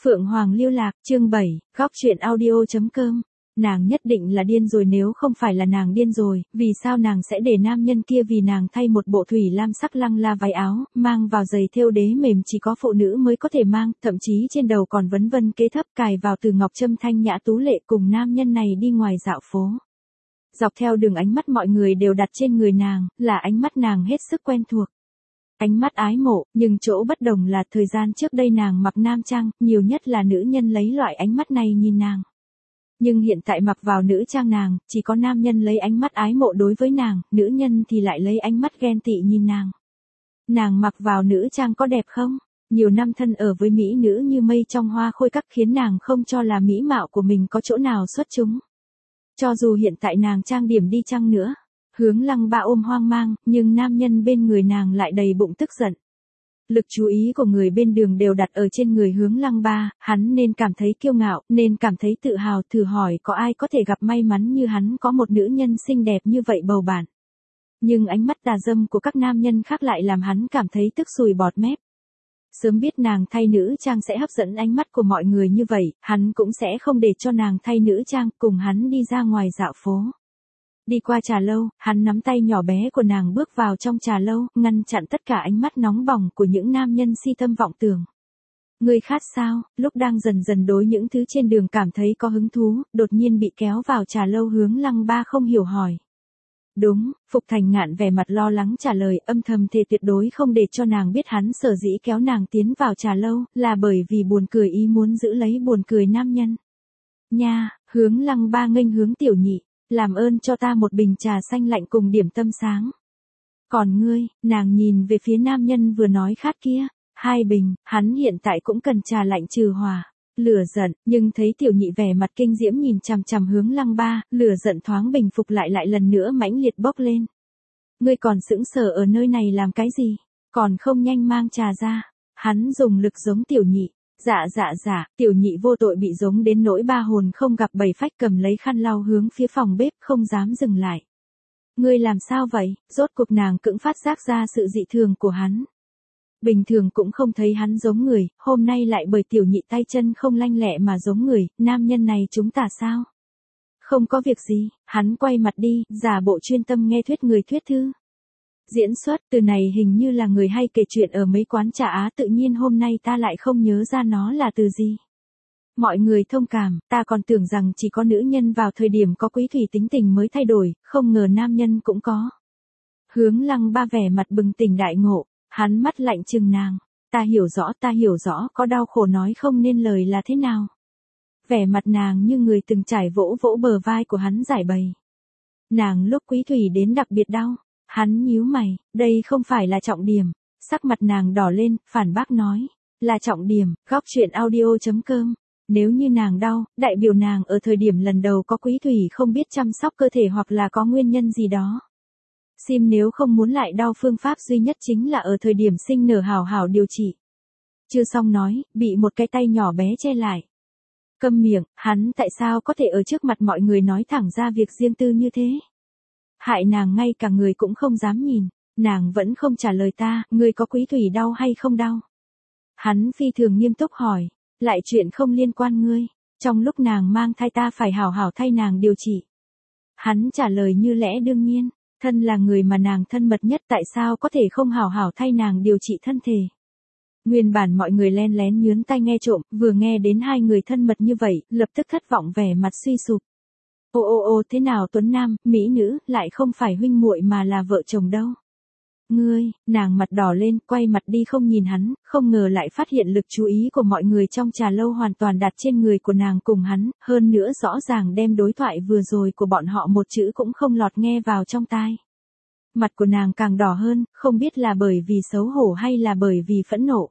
Phượng Hoàng Lưu Lạc, chương 7, góc chuyện audio.com. Nàng nhất định là điên rồi, nếu không phải là nàng điên rồi, vì sao nàng sẽ để nam nhân kia vì nàng thay một bộ thủy lam sắc lăng la váy áo, mang vào giày thêu đế mềm chỉ có phụ nữ mới có thể mang, thậm chí trên đầu còn vấn vân kế thấp cài vào từ ngọc trâm thanh nhã tú lệ, cùng nam nhân này đi ngoài dạo phố. Dọc theo đường ánh mắt mọi người đều đặt trên người nàng, là ánh mắt nàng hết sức quen thuộc. Ánh mắt ái mộ, nhưng chỗ bất đồng là thời gian trước đây nàng mặc nam trang, nhiều nhất là nữ nhân lấy loại ánh mắt này nhìn nàng. Nhưng hiện tại mặc vào nữ trang nàng, chỉ có nam nhân lấy ánh mắt ái mộ đối với nàng, nữ nhân thì lại lấy ánh mắt ghen tị nhìn nàng. Nàng mặc vào nữ trang có đẹp không? Nhiều năm thân ở với mỹ nữ như mây trong hoa khôi các khiến nàng không cho là mỹ mạo của mình có chỗ nào xuất chúng. Cho dù hiện tại nàng trang điểm đi chăng nữa. Hướng Lăng Ba ôm hoang mang, nhưng nam nhân bên người nàng lại đầy bụng tức giận. Lực chú ý của người bên đường đều đặt ở trên người Hướng Lăng Ba, hắn nên cảm thấy kiêu ngạo, nên cảm thấy tự hào, thử hỏi có ai có thể gặp may mắn như hắn có một nữ nhân xinh đẹp như vậy bầu bạn. Nhưng ánh mắt tà dâm của các nam nhân khác lại làm hắn cảm thấy tức sùi bọt mép. Sớm biết nàng thay nữ trang sẽ hấp dẫn ánh mắt của mọi người như vậy, hắn cũng sẽ không để cho nàng thay nữ trang, cùng hắn đi ra ngoài dạo phố. Đi qua trà lâu, hắn nắm tay nhỏ bé của nàng bước vào trong trà lâu, ngăn chặn tất cả ánh mắt nóng bỏng của những nam nhân si tâm vọng tưởng. Ngươi khát sao? Lúc đang dần dần đối những thứ trên đường cảm thấy có hứng thú, đột nhiên bị kéo vào trà lâu. Hướng Lăng Ba không hiểu hỏi. Đúng, Phục Thành Ngạn vẻ mặt lo lắng trả lời, âm thầm thề tuyệt đối không để cho nàng biết hắn sở dĩ kéo nàng tiến vào trà lâu, là bởi vì buồn cười, ý muốn giữ lấy buồn cười nam nhân. Nha, Hướng Lăng Ba nghênh hướng Tiểu Nhị. Làm ơn cho ta một bình trà xanh lạnh cùng điểm tâm sáng. Còn ngươi, nàng nhìn về phía nam nhân vừa nói khát kia. 2 bình, hắn hiện tại cũng cần trà lạnh trừ hòa. Lửa giận, nhưng thấy Tiểu Nhị vẻ mặt kinh diễm nhìn chằm chằm Hướng Lăng Ba, lửa giận thoáng bình phục lại lần nữa mãnh liệt bốc lên. Ngươi còn sững sờ ở nơi này làm cái gì? Còn không nhanh mang trà ra. Hắn dùng lực giống Tiểu Nhị. Dạ, Tiểu Nhị vô tội bị giống đến nỗi ba hồn không gặp bảy phách, cầm lấy khăn lau hướng phía phòng bếp, không dám dừng lại. Ngươi làm sao vậy? Rốt cuộc nàng cũng phát giác ra sự dị thường của hắn. Bình thường cũng không thấy hắn giống người, hôm nay lại bởi Tiểu Nhị tay chân không lanh lẹ mà giống người, nam nhân này chúng ta sao? Không có việc gì, hắn quay mặt đi, giả bộ chuyên tâm nghe thuyết người thuyết thư. Diễn xuất, từ này hình như là người hay kể chuyện ở mấy quán trà Á, tự nhiên hôm nay ta lại không nhớ ra nó là từ gì. Mọi người thông cảm, ta còn tưởng rằng chỉ có nữ nhân vào thời điểm có quý thủy tính tình mới thay đổi, không ngờ nam nhân cũng có. Hướng Lăng Ba vẻ mặt bừng tỉnh đại ngộ, hắn mắt lạnh trừng nàng. Ta hiểu rõ, có đau khổ nói không nên lời là thế nào. Vẻ mặt nàng như người từng trải, vỗ vỗ bờ vai của hắn giải bày. Nàng lúc quý thủy đến đặc biệt đau. Hắn nhíu mày, đây không phải là trọng điểm. Sắc mặt nàng đỏ lên, phản bác nói. Là trọng điểm, góc chuyện audio.com. Nếu như nàng đau, đại biểu nàng ở thời điểm lần đầu có quý thủy không biết chăm sóc cơ thể hoặc là có nguyên nhân gì đó. Sim nếu không muốn lại đau, phương pháp duy nhất chính là ở thời điểm sinh nở hảo hảo điều trị. Chưa xong nói, bị một cái tay nhỏ bé che lại. Câm miệng, hắn tại sao có thể ở trước mặt mọi người nói thẳng ra việc riêng tư như thế? Hại nàng ngay cả người cũng không dám nhìn, nàng vẫn không trả lời ta, ngươi có quý thủy đau hay không đau? Hắn phi thường nghiêm túc hỏi, lại chuyện không liên quan ngươi, trong lúc nàng mang thai ta phải hảo hảo thay nàng điều trị. Hắn trả lời như lẽ đương nhiên, thân là người mà nàng thân mật nhất, tại sao có thể không hảo hảo thay nàng điều trị thân thể. Nguyên bản mọi người len lén nhướng tai nghe trộm, vừa nghe đến hai người thân mật như vậy, lập tức thất vọng vẻ mặt suy sụp. Ô, thế nào Tuấn Nam, mỹ nữ, lại không phải huynh muội mà là vợ chồng đâu. Ngươi, nàng mặt đỏ lên, quay mặt đi không nhìn hắn, không ngờ lại phát hiện lực chú ý của mọi người trong trà lâu hoàn toàn đặt trên người của nàng cùng hắn, hơn nữa rõ ràng đem đối thoại vừa rồi của bọn họ một chữ cũng không lọt nghe vào trong tai. Mặt của nàng càng đỏ hơn, không biết là bởi vì xấu hổ hay là bởi vì phẫn nộ.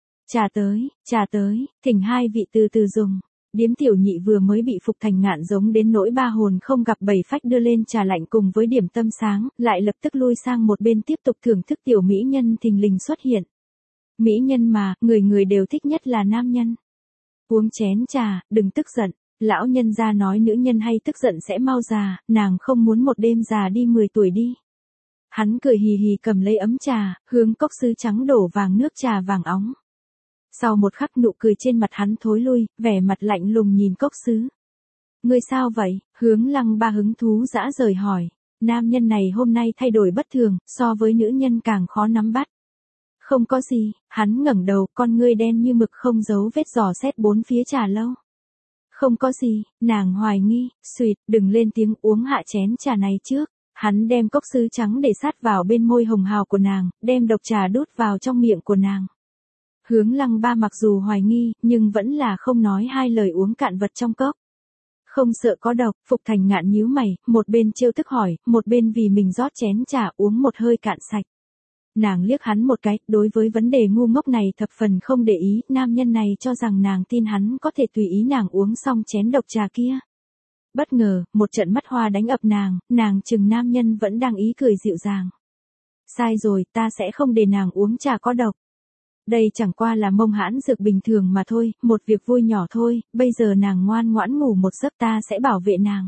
Trà tới, thỉnh hai vị từ từ dùng. Điếm Tiểu Nhị vừa mới bị Phục Thành Ngạn giống đến nỗi ba hồn không gặp bảy phách đưa lên trà lạnh cùng với điểm tâm sáng, lại lập tức lui sang một bên tiếp tục thưởng thức tiểu mỹ nhân thình lình xuất hiện. Mỹ nhân mà, người đều thích nhất là nam nhân. Uống chén trà, đừng tức giận, lão nhân gia nói nữ nhân hay tức giận sẽ mau già, nàng không muốn một đêm già đi 10 tuổi đi. Hắn cười hì hì cầm lấy ấm trà, hướng cốc sứ trắng đổ vàng nước trà vàng óng. Sau một khắc nụ cười trên mặt hắn thối lui, vẻ mặt lạnh lùng nhìn Cốc Sứ. Ngươi sao vậy? Hướng Lăng Ba hứng thú dã rời hỏi. Nam nhân này hôm nay thay đổi bất thường, so với nữ nhân càng khó nắm bắt. Không có gì, hắn ngẩng đầu, con ngươi đen như mực không giấu vết dò xét bốn phía trà lâu. Không có gì, nàng hoài nghi, suýt, đừng lên tiếng, uống hạ chén trà này trước. Hắn đem cốc sứ trắng để sát vào bên môi hồng hào của nàng, đem độc trà đút vào trong miệng của nàng. Hướng Lăng Ba mặc dù hoài nghi, nhưng vẫn là không nói hai lời uống cạn vật trong cốc. Không sợ có độc, Phục Thành Ngạn nhíu mày, một bên trêu tức hỏi, một bên vì mình rót chén trà uống một hơi cạn sạch. Nàng liếc hắn một cái, đối với vấn đề ngu ngốc này thập phần không để ý, nam nhân này cho rằng nàng tin hắn có thể tùy ý nàng uống xong chén độc trà kia. Bất ngờ, một trận mắt hoa đánh ập nàng chừng nam nhân vẫn đang ý cười dịu dàng. Sai rồi, ta sẽ không để nàng uống trà có độc. Đây chẳng qua là mông hãn dược bình thường mà thôi, một việc vui nhỏ thôi, bây giờ nàng ngoan ngoãn ngủ một giấc ta sẽ bảo vệ nàng.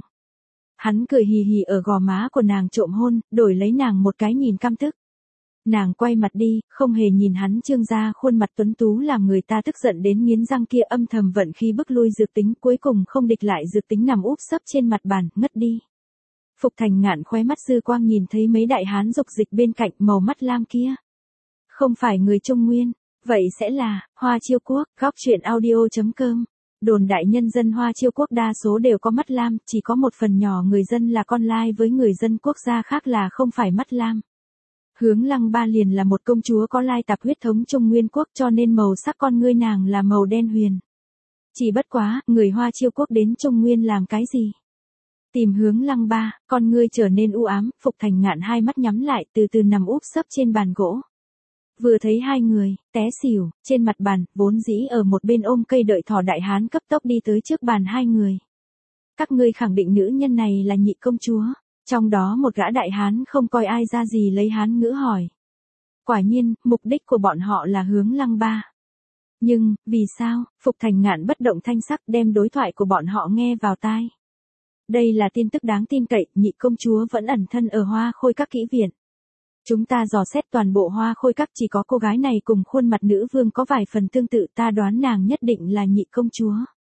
Hắn cười hì hì ở gò má của nàng trộm hôn, đổi lấy nàng một cái nhìn căm tức. Nàng quay mặt đi, không hề nhìn hắn trương ra khuôn mặt tuấn tú làm người ta tức giận đến nghiến răng kia âm thầm vận khi bức lui dược tính cuối cùng không địch lại dược tính nằm úp sấp trên mặt bàn, ngất đi. Phục Thành Ngạn khóe mắt dư quang nhìn thấy mấy đại hán dục dịch bên cạnh màu mắt lam kia. Không phải người Trung Nguyên, vậy sẽ là, Hoa Chiêu Quốc, góc truyện audio.com. Đồn đại nhân dân Hoa Chiêu Quốc đa số đều có mắt lam, chỉ có một phần nhỏ người dân là con lai với người dân quốc gia khác là không phải mắt lam. Hướng Lăng Ba liền là một công chúa có lai tạp huyết thống Trung Nguyên quốc cho nên màu sắc con ngươi nàng là màu đen huyền. Chỉ bất quá, người Hoa Chiêu Quốc đến Trung Nguyên làm cái gì? Tìm Hướng Lăng Ba, con ngươi trở nên u ám, Phục Thành Ngạn hai mắt nhắm lại từ từ nằm úp sấp trên bàn gỗ. Vừa thấy hai người, té xỉu, trên mặt bàn, vốn dĩ ở một bên ôm cây đợi thỏ đại hán cấp tốc đi tới trước bàn hai người. Các ngươi khẳng định nữ nhân này là nhị công chúa. Trong đó một gã đại hán không coi ai ra gì lấy hán ngữ hỏi. Quả nhiên, mục đích của bọn họ là Hướng Lăng Ba. Nhưng, vì sao, Phục Thành Ngạn bất động thanh sắc đem đối thoại của bọn họ nghe vào tai. Đây là tin tức đáng tin cậy, nhị công chúa vẫn ẩn thân ở Hoa Khôi Các kỹ viện. Chúng ta dò xét toàn bộ Hoa Khôi Các chỉ có cô gái này cùng khuôn mặt nữ vương có vài phần tương tự, ta đoán nàng nhất định là nhị công chúa.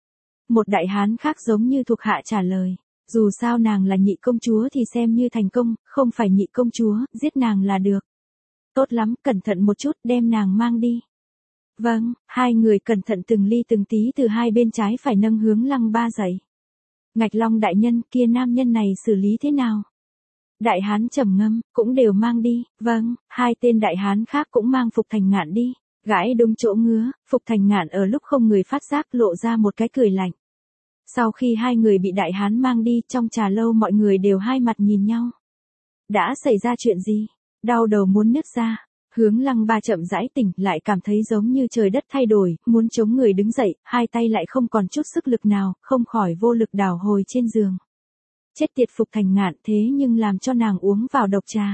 Một đại hán khác giống như thuộc hạ trả lời. Dù sao nàng là nhị công chúa thì xem như thành công, không phải nhị công chúa, giết nàng là được. Tốt lắm, cẩn thận một chút, đem nàng mang đi. Vâng, hai người cẩn thận từng ly từng tí từ hai bên trái phải nâng Hướng Lăng Ba dậy. Ngạch Long đại nhân, kia nam nhân này xử lý thế nào? Đại hán trầm ngâm, cũng đều mang đi, vâng, hai tên đại hán khác cũng mang Phục Thành Ngạn đi. Gãi đúng chỗ ngứa, Phục Thành Ngạn ở lúc không người phát giác lộ ra một cái cười lạnh. Sau khi hai người bị đại hán mang đi trong trà lâu mọi người đều hai mặt nhìn nhau. Đã xảy ra chuyện gì? Đau đầu muốn nứt ra. Hướng Lăng Ba chậm rãi tỉnh lại cảm thấy giống như trời đất thay đổi, muốn chống người đứng dậy, hai tay lại không còn chút sức lực nào, không khỏi vô lực đảo hồi trên giường. Chết tiệt Phục Thành Ngạn thế nhưng làm cho nàng uống vào độc trà.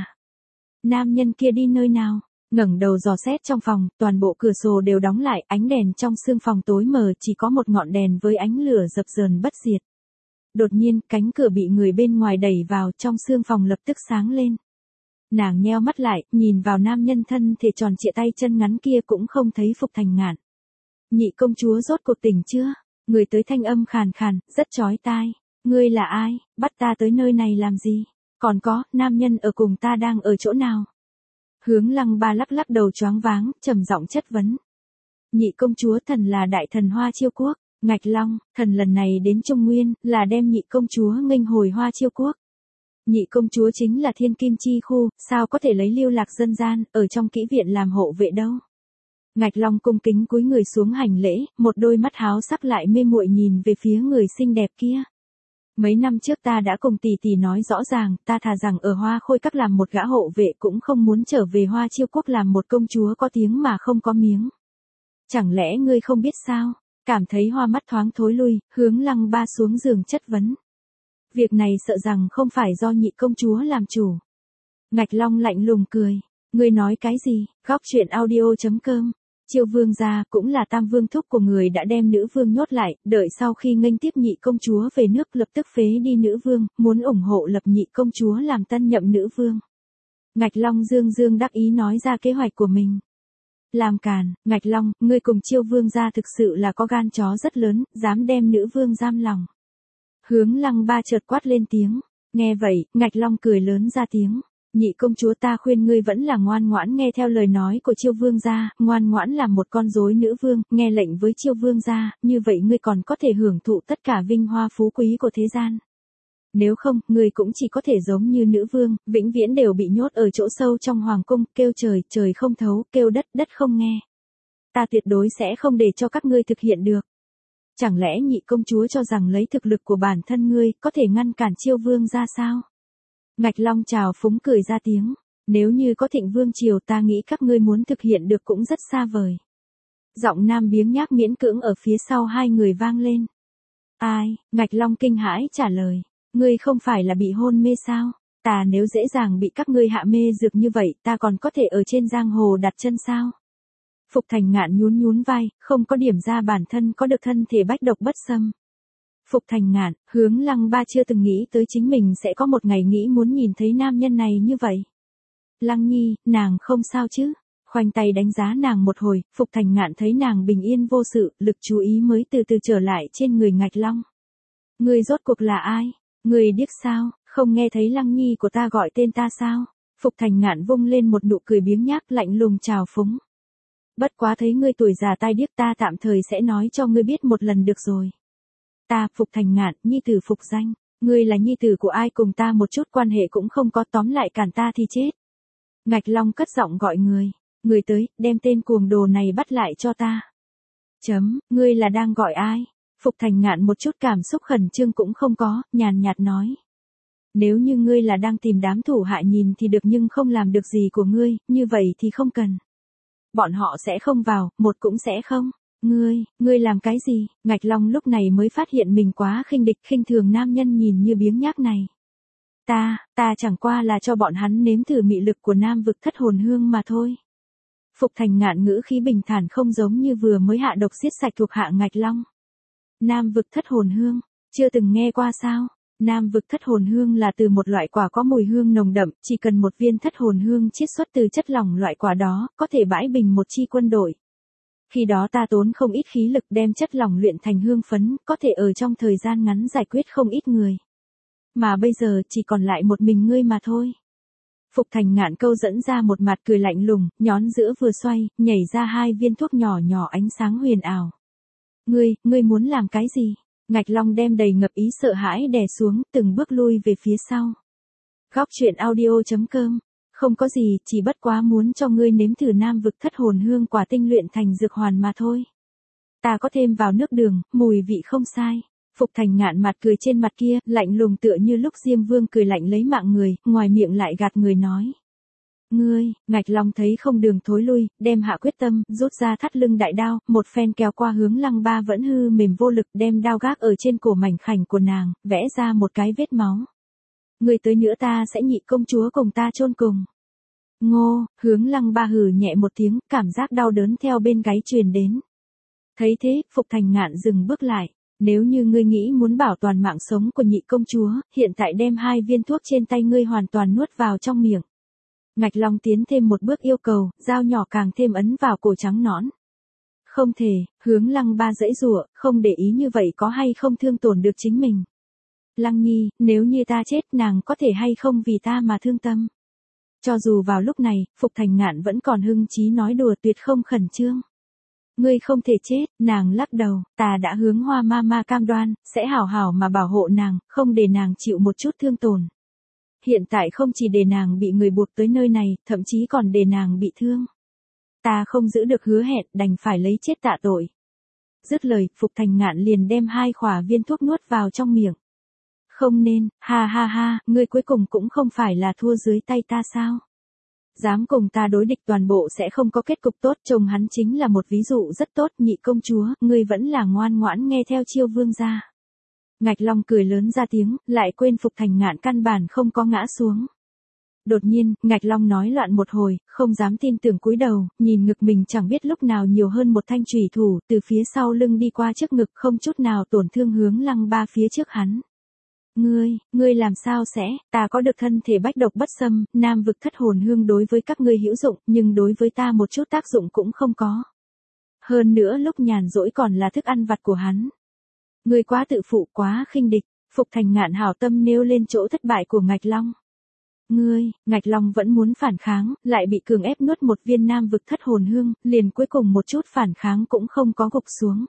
Nam nhân kia đi nơi nào? Ngẩng đầu dò xét trong phòng, toàn bộ cửa sổ đều đóng lại, ánh đèn trong sương phòng tối mờ chỉ có một ngọn đèn với ánh lửa dập dờn bất diệt. Đột nhiên, cánh cửa bị người bên ngoài đẩy vào, trong sương phòng lập tức sáng lên. Nàng nheo mắt lại, nhìn vào nam nhân thân thể tròn trịa tay chân ngắn kia cũng không thấy Phục Thành Ngạn. Nhị công chúa rốt cuộc tỉnh chưa? Người tới thanh âm khàn khàn, rất chói tai. Ngươi là ai? Bắt ta tới nơi này làm gì? Còn có, nam nhân ở cùng ta đang ở chỗ nào? Hướng Lăng Ba lắc lắc đầu choáng váng, trầm giọng chất vấn. Nhị công chúa thần là đại thần Hoa Chiêu Quốc, Ngạch Long, thần lần này đến Trung Nguyên, là đem nhị công chúa nghênh hồi Hoa Chiêu Quốc. Nhị công chúa chính là thiên kim chi khu, sao có thể lấy lưu lạc dân gian, ở trong kỹ viện làm hộ vệ đâu. Ngạch Long cung kính cúi người xuống hành lễ, một đôi mắt háo sắc lại mê muội nhìn về phía người xinh đẹp kia. Mấy năm trước ta đã cùng tỷ tỷ nói rõ ràng, ta thà rằng ở Hoa Khôi Các làm một gã hộ vệ cũng không muốn trở về Hoa Chiêu Quốc làm một công chúa có tiếng mà không có miếng. Chẳng lẽ ngươi không biết sao? Cảm thấy hoa mắt thoáng thối lui, Hướng Lăng Ba xuống giường chất vấn. Việc này sợ rằng không phải do nhị công chúa làm chủ. Ngạch Long lạnh lùng cười. Ngươi nói cái gì? Góc truyện audio.com. Chiêu vương gia cũng là tam vương thúc của người đã đem nữ vương nhốt lại, đợi sau khi nghênh tiếp nhị công chúa về nước lập tức phế đi nữ vương, muốn ủng hộ lập nhị công chúa làm tân nhậm nữ vương. Ngạch Long dương dương đắc ý nói ra kế hoạch của mình. Làm càn, Ngạch Long, ngươi cùng Chiêu Vương gia thực sự là có gan chó rất lớn, dám đem nữ vương giam lòng. Hướng Lăng Ba chợt quát lên tiếng. Nghe vậy, Ngạch Long cười lớn ra tiếng. Nhị công chúa, ta khuyên ngươi vẫn là ngoan ngoãn nghe theo lời nói của Chiêu Vương gia, ngoan ngoãn làm một con rối nữ vương, nghe lệnh với Chiêu Vương gia, như vậy ngươi còn có thể hưởng thụ tất cả vinh hoa phú quý của thế gian. Nếu không, ngươi cũng chỉ có thể giống như nữ vương, vĩnh viễn đều bị nhốt ở chỗ sâu trong hoàng cung, kêu trời, trời không thấu, kêu đất, đất không nghe. Ta tuyệt đối sẽ không để cho các ngươi thực hiện được. Chẳng lẽ nhị công chúa cho rằng lấy thực lực của bản thân ngươi, có thể ngăn cản Chiêu Vương gia sao? Ngạch Long trào phúng cười ra tiếng. Nếu như có Thịnh Vương triều, ta nghĩ các ngươi muốn thực hiện được cũng rất xa vời. Giọng nam biếng nhác miễn cưỡng ở phía sau hai người vang lên. Ai? Ngạch Long kinh hãi trả lời. Ngươi không phải là bị hôn mê sao? Ta nếu dễ dàng bị các ngươi hạ mê dược như vậy, ta còn có thể ở trên giang hồ đặt chân sao? Phục Thành Ngạn nhún nhún vai, không có điểm ra bản thân có được thân thể bách độc bất xâm. Phục Thành Ngạn, Hướng Lăng Ba chưa từng nghĩ tới chính mình sẽ có một ngày nghĩ muốn nhìn thấy nam nhân này như vậy. Lăng Nhi, nàng không sao chứ? Khoanh tay đánh giá nàng một hồi, Phục Thành Ngạn thấy nàng bình yên vô sự, lực chú ý mới từ từ trở lại trên người Ngạch Long. Ngươi rốt cuộc là ai? Ngươi điếc sao, không nghe thấy Lăng Nhi của ta gọi tên ta sao? Phục Thành Ngạn vung lên một nụ cười biếng nhác lạnh lùng trào phúng. Bất quá thấy ngươi tuổi già tai điếc, ta tạm thời sẽ nói cho ngươi biết một lần được rồi. Ta, Phục Thành Ngạn, nhi tử Phục Danh, ngươi là nhi tử của ai cùng ta một chút quan hệ cũng không có, tóm lại cản ta thì chết. Ngạch Long cất giọng gọi người tới, đem tên cuồng đồ này bắt lại cho ta. Ngươi là đang gọi ai? Phục Thành Ngạn một chút cảm xúc khẩn trương cũng không có, nhàn nhạt nói. Nếu như ngươi là đang tìm đám thủ hạ nhìn thì được, nhưng không làm được gì của ngươi, như vậy thì không cần. Bọn họ sẽ không vào, một cũng sẽ không. Ngươi làm cái gì? Ngạch Long lúc này mới phát hiện mình quá khinh địch, khinh thường nam nhân nhìn như biếng nhác này. Ta chẳng qua là cho bọn hắn nếm thử mị lực của nam vực thất hồn hương mà thôi. Phục Thành Ngạn ngữ khí bình thản không giống như vừa mới hạ độc giết sạch thuộc hạ Ngạch Long. Nam vực thất hồn hương, chưa từng nghe qua sao? Nam vực thất hồn hương là từ một loại quả có mùi hương nồng đậm, chỉ cần một viên thất hồn hương chiết xuất từ chất lỏng loại quả đó, có thể bãi bình một chi quân đội. Khi đó ta tốn không ít khí lực đem chất lỏng luyện thành hương phấn, có thể ở trong thời gian ngắn giải quyết không ít người. Mà bây giờ chỉ còn lại một mình ngươi mà thôi. Phục Thành Ngạn câu dẫn ra một mặt cười lạnh lùng, nhón giữa vừa xoay, nhảy ra hai viên thuốc nhỏ nhỏ ánh sáng huyền ảo. Ngươi muốn làm cái gì? Ngạch Long đem đầy ngập ý sợ hãi đè xuống, từng bước lui về phía sau. Góc truyện audio.com. Không có gì, chỉ bất quá muốn cho ngươi nếm thử nam vực thất hồn hương quả tinh luyện thành dược hoàn mà thôi. Ta có thêm vào nước đường, mùi vị không sai. Phục Thành Ngạn mặt cười trên mặt kia, lạnh lùng tựa như lúc Diêm Vương cười lạnh lấy mạng người, ngoài miệng lại gạt người nói. Ngạch Long thấy không đường thối lui, đem hạ quyết tâm, rút ra thắt lưng đại đao, một phen kéo qua Hướng Lăng Ba vẫn hư mềm vô lực, đem đao gác ở trên cổ mảnh khảnh của nàng, vẽ ra một cái vết máu. Ngươi tới nữa ta sẽ nhị công chúa cùng ta chôn cùng. Ngô, Hướng Lăng Ba hừ nhẹ một tiếng, cảm giác đau đớn theo bên gáy truyền đến. Thấy thế, Phục Thành Ngạn dừng bước lại. Nếu như ngươi nghĩ muốn bảo toàn mạng sống của nhị công chúa, hiện tại đem hai viên thuốc trên tay ngươi hoàn toàn nuốt vào trong miệng. Ngạch Long tiến thêm một bước yêu cầu, dao nhỏ càng thêm ấn vào cổ trắng nõn. Không thể, Hướng Lăng Ba giãy giụa, không để ý như vậy có hay không thương tổn được chính mình. Lăng Nhi, nếu như ta chết, nàng có thể hay không vì ta mà thương tâm. Cho dù vào lúc này, Phục Thành Ngạn vẫn còn hưng chí nói đùa tuyệt không khẩn trương. Ngươi không thể chết, nàng lắc đầu, ta đã hướng Hoa Mama cam đoan, sẽ hảo hảo mà bảo hộ nàng, không để nàng chịu một chút thương tổn. Hiện tại không chỉ để nàng bị người buộc tới nơi này, thậm chí còn để nàng bị thương. Ta không giữ được hứa hẹn, đành phải lấy chết tạ tội. Dứt lời, Phục Thành Ngạn liền đem hai khỏa viên thuốc nuốt vào trong miệng. Không nên, ha, ngươi cuối cùng cũng không phải là thua dưới tay ta sao? Dám cùng ta đối địch toàn bộ sẽ không có kết cục tốt, chồng hắn chính là một ví dụ rất tốt, nhị công chúa, ngươi vẫn là ngoan ngoãn nghe theo Chiêu Vương gia. Ngạch Long cười lớn ra tiếng, lại quên Phục Thành Ngạn căn bản không có ngã xuống. Đột nhiên, Ngạch Long nói loạn một hồi, không dám tin tưởng cúi đầu, nhìn ngực mình chẳng biết lúc nào nhiều hơn một thanh chủy thủ, từ phía sau lưng đi qua trước ngực không chút nào tổn thương Hướng Lăng Ba phía trước hắn. Ngươi làm sao sẽ, ta có được thân thể bách độc bất xâm, nam vực thất hồn hương đối với các ngươi hữu dụng, nhưng đối với ta một chút tác dụng cũng không có. Hơn nữa lúc nhàn rỗi còn là thức ăn vặt của hắn. Ngươi quá tự phụ, quá khinh địch. Phục Thành Ngạn hảo tâm nêu lên chỗ thất bại của Ngạch Long. Ngạch Long vẫn muốn phản kháng, lại bị cường ép nuốt một viên nam vực thất hồn hương, liền cuối cùng một chút phản kháng cũng không có gục xuống.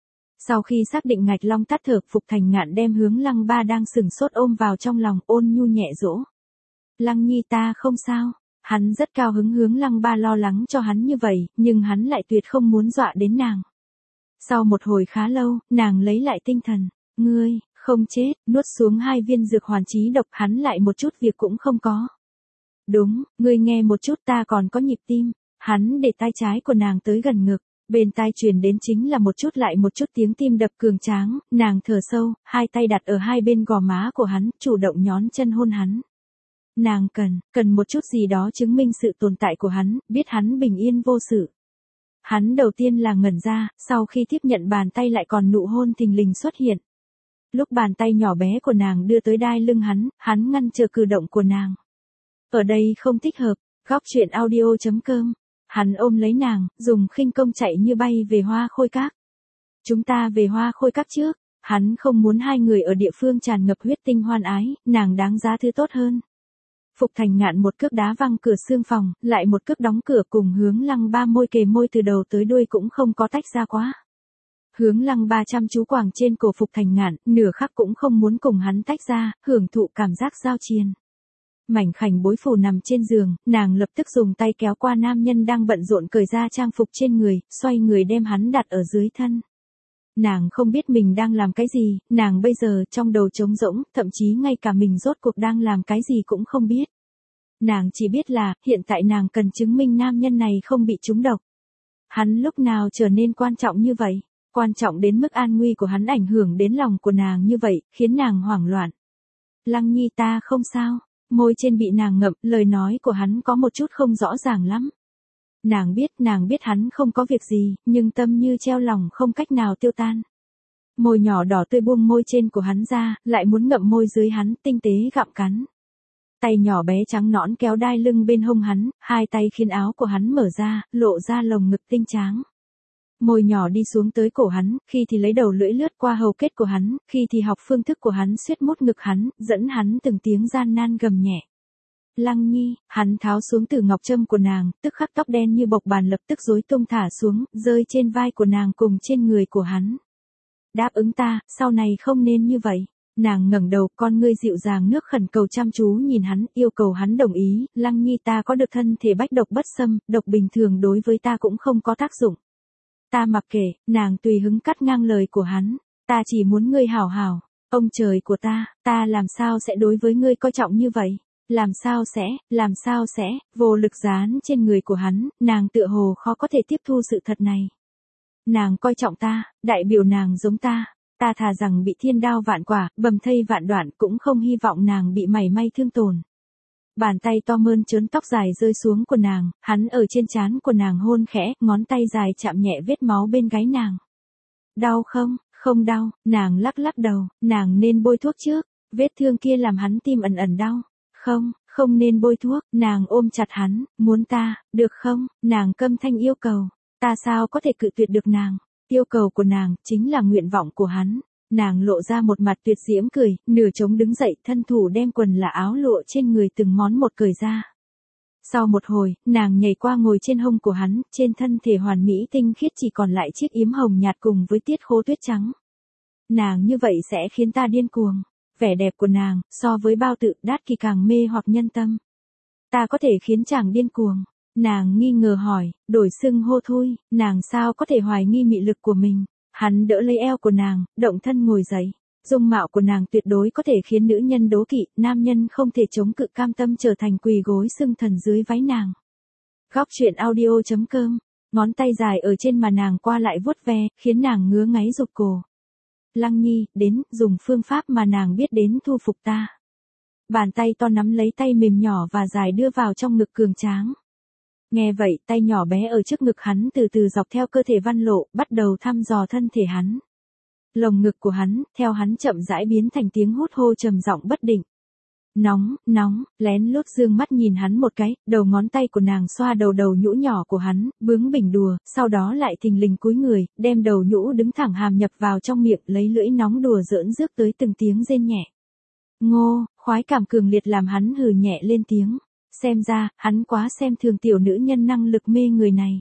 Sau khi xác định Ngạch Long tắt thở, Phục Thành Ngạn đem Hướng Lăng Ba đang sừng sốt ôm vào trong lòng, ôn nhu nhẹ dỗ. Lăng Nhi ta không sao. Hắn rất cao hứng, Hướng Lăng Ba lo lắng cho hắn như vậy, nhưng hắn lại tuyệt không muốn dọa đến nàng. Sau một hồi khá lâu, nàng lấy lại tinh thần. Ngươi, không chết, nuốt xuống 2 viên dược hoàn chí độc, hắn lại một chút việc cũng không có. Đúng, ngươi nghe một chút, ta còn có nhịp tim. Hắn để tai trái của nàng tới gần ngực, bên tai truyền đến chính là một chút lại một chút tiếng tim đập cường tráng, nàng thở sâu, 2 tay đặt ở 2 bên gò má của hắn, chủ động nhón chân hôn hắn. Nàng cần một chút gì đó chứng minh sự tồn tại của hắn, biết hắn bình yên vô sự. Hắn đầu tiên là ngẩn ra, sau khi tiếp nhận bàn tay lại còn nụ hôn thình lình xuất hiện. Lúc bàn tay nhỏ bé của nàng đưa tới đai lưng hắn ngăn trở cử động của nàng. Ở đây không thích hợp, góc truyện audio.com. Hắn ôm lấy nàng, dùng khinh công chạy như bay về Hoa Khôi Các. Chúng ta về Hoa Khôi Các trước, hắn không muốn 2 người ở địa phương tràn ngập huyết tinh hoan ái, nàng đáng giá thứ tốt hơn. Phục Thành Ngạn một cước đá văng cửa xương phòng, lại một cước đóng cửa, cùng Hướng Lăng Ba môi kề môi từ đầu tới đuôi cũng không có tách ra quá. Hướng Lăng Ba chăm chú quàng trên cổ Phục Thành Ngạn, nửa khắc cũng không muốn cùng hắn tách ra, hưởng thụ cảm giác giao triền. Mảnh khảnh bối phủ nằm trên giường, nàng lập tức dùng tay kéo qua nam nhân đang bận rộn cởi ra trang phục trên người, xoay người đem hắn đặt ở dưới thân. Nàng không biết mình đang làm cái gì, nàng bây giờ trong đầu trống rỗng, thậm chí ngay cả mình rốt cuộc đang làm cái gì cũng không biết. Nàng chỉ biết là, hiện tại nàng cần chứng minh nam nhân này không bị trúng độc. Hắn lúc nào trở nên quan trọng như vậy? Quan trọng đến mức an nguy của hắn ảnh hưởng đến lòng của nàng như vậy, khiến nàng hoảng loạn. Lăng Nhi ta không sao, môi trên bị nàng ngậm, lời nói của hắn có một chút không rõ ràng lắm. Nàng biết hắn không có việc gì, nhưng tâm như treo lòng không cách nào tiêu tan. Môi nhỏ đỏ tươi buông môi trên của hắn ra, lại muốn ngậm môi dưới hắn, tinh tế gặm cắn. Tay nhỏ bé trắng nõn kéo đai lưng bên hông hắn, 2 tay khiến áo của hắn mở ra, lộ ra lồng ngực tinh tráng. Môi nhỏ đi xuống tới cổ hắn, khi thì lấy đầu lưỡi lướt qua hầu kết của hắn, khi thì học phương thức của hắn siết mút ngực hắn, dẫn hắn từng tiếng gian nan gầm nhẹ. Lăng Nhi, hắn tháo xuống từ ngọc trâm của nàng, tức khắc tóc đen như bộc bàn lập tức rối tung thả xuống, rơi trên vai của nàng cùng trên người của hắn. Đáp ứng ta, sau này không nên như vậy. Nàng ngẩng đầu, con ngươi dịu dàng nước khẩn cầu chăm chú nhìn hắn, yêu cầu hắn đồng ý. Lăng Nhi ta có được thân thể bách độc bất xâm, độc bình thường đối với ta cũng không có tác dụng. Ta mặc kệ, nàng tùy hứng cắt ngang lời của hắn. Ta chỉ muốn ngươi hảo hảo. Ông trời của ta làm sao sẽ đối với ngươi coi trọng như vậy? Làm sao sẽ, vô lực dán trên người của hắn, nàng tựa hồ khó có thể tiếp thu sự thật này. Nàng coi trọng ta, đại biểu nàng giống ta thà rằng bị thiên đao vạn quả, bầm thây vạn đoạn cũng không hy vọng nàng bị mảy may thương tổn. Bàn tay to mơn trớn tóc dài rơi xuống của nàng, hắn ở trên trán của nàng hôn khẽ, ngón tay dài chạm nhẹ vết máu bên gáy nàng. Đau không? Không đau, nàng lắc lắc đầu, nàng nên bôi thuốc trước, vết thương kia làm hắn tim ẩn ẩn đau. Không nên bôi thuốc, nàng ôm chặt hắn, muốn ta, được không? Nàng câm thanh yêu cầu, ta sao có thể cự tuyệt được nàng? Yêu cầu của nàng, chính là nguyện vọng của hắn. Nàng lộ ra một mặt tuyệt diễm cười, nửa trống đứng dậy, thân thủ đem quần là áo lụa trên người từng món một cởi ra. Sau một hồi, nàng nhảy qua ngồi trên hông của hắn, trên thân thể hoàn mỹ tinh khiết chỉ còn lại chiếc yếm hồng nhạt cùng với tiết khố tuyết trắng. Nàng như vậy sẽ khiến ta điên cuồng. Vẻ đẹp của nàng, so với bao tự đát kỳ càng mê hoặc nhân tâm. Ta có thể khiến chàng điên cuồng. Nàng nghi ngờ hỏi, đổi xưng hô thôi, nàng sao có thể hoài nghi mị lực của mình. Hắn đỡ lấy eo của nàng, động thân ngồi dậy. Dung mạo của nàng tuyệt đối có thể khiến nữ nhân đố kỵ, nam nhân không thể chống cự, cam tâm trở thành quỳ gối xưng thần dưới váy nàng. Góc truyện audio.com, ngón tay dài ở trên mà nàng qua lại vuốt ve, khiến nàng ngứa ngáy rụt cổ. Lăng Nhi, đến, dùng phương pháp mà nàng biết đến thu phục ta. Bàn tay to nắm lấy tay mềm nhỏ và dài đưa vào trong ngực cường tráng. Nghe vậy, tay nhỏ bé ở trước ngực hắn từ từ dọc theo cơ thể văn lộ, bắt đầu thăm dò thân thể hắn. Lồng ngực của hắn, theo hắn chậm rãi biến thành tiếng hút hô trầm giọng bất định. Nóng, nóng, lén lút dương mắt nhìn hắn một cái, đầu ngón tay của nàng xoa đầu đầu nhũ nhỏ của hắn, bướng bỉnh đùa, sau đó lại thình lình cúi người, đem đầu nhũ đứng thẳng hàm nhập vào trong miệng, lấy lưỡi nóng đùa giỡn rước tới từng tiếng rên nhẹ. Ngô, khoái cảm cường liệt làm hắn hừ nhẹ lên tiếng. Xem ra, hắn quá xem thường tiểu nữ nhân năng lực mê người này.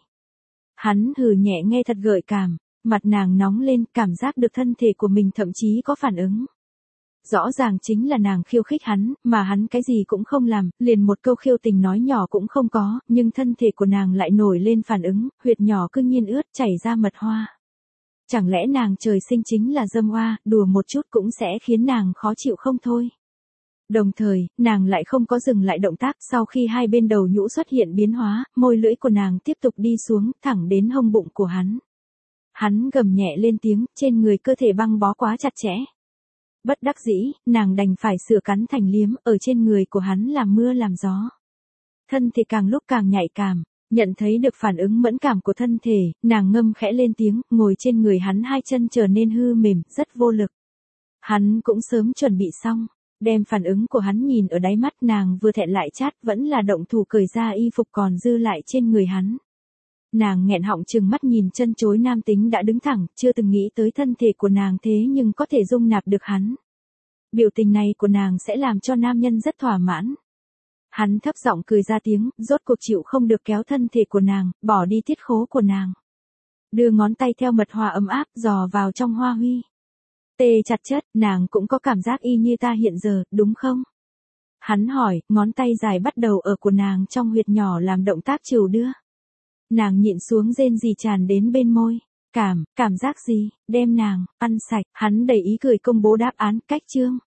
Hắn hừ nhẹ nghe thật gợi cảm, mặt nàng nóng lên, cảm giác được thân thể của mình thậm chí có phản ứng. Rõ ràng chính là nàng khiêu khích hắn, mà hắn cái gì cũng không làm, liền một câu khiêu tình nói nhỏ cũng không có, nhưng thân thể của nàng lại nổi lên phản ứng, huyệt nhỏ cứ nhiên ướt chảy ra mật hoa. Chẳng lẽ nàng trời sinh chính là dâm oa, đùa một chút cũng sẽ khiến nàng khó chịu không thôi. Đồng thời, nàng lại không có dừng lại động tác, sau khi hai bên đầu nhũ xuất hiện biến hóa, môi lưỡi của nàng tiếp tục đi xuống, thẳng đến hông bụng của hắn. Hắn gầm nhẹ lên tiếng, trên người cơ thể băng bó quá chặt chẽ. Bất đắc dĩ, nàng đành phải sửa cắn thành liếm, ở trên người của hắn làm mưa làm gió. Thân thể càng lúc càng nhạy cảm, nhận thấy được phản ứng mẫn cảm của thân thể, nàng ngâm khẽ lên tiếng, ngồi trên người hắn hai chân trở nên hư mềm, rất vô lực. Hắn cũng sớm chuẩn bị xong, đem phản ứng của hắn nhìn ở đáy mắt, nàng vừa thẹn lại chát, vẫn là động thủ cởi ra y phục còn dư lại trên người hắn. Nàng nghẹn họng trừng mắt nhìn chân chối nam tính đã đứng thẳng, chưa từng nghĩ tới thân thể của nàng thế nhưng có thể dung nạp được hắn. Biểu tình này của nàng sẽ làm cho nam nhân rất thỏa mãn. Hắn thấp giọng cười ra tiếng, rốt cuộc chịu không được kéo thân thể của nàng, bỏ đi tiết khố của nàng. Đưa ngón tay theo mật hoa ấm áp, dò vào trong hoa huy. Tê chặt chất, nàng cũng có cảm giác y như ta hiện giờ, đúng không? Hắn hỏi, ngón tay dài bắt đầu ở của nàng trong huyệt nhỏ làm động tác trừu đưa. Nàng nhịn xuống rên rỉ tràn đến bên môi. Cảm giác gì, đem nàng, ăn sạch, hắn đầy ý cười công bố đáp án, cách chương.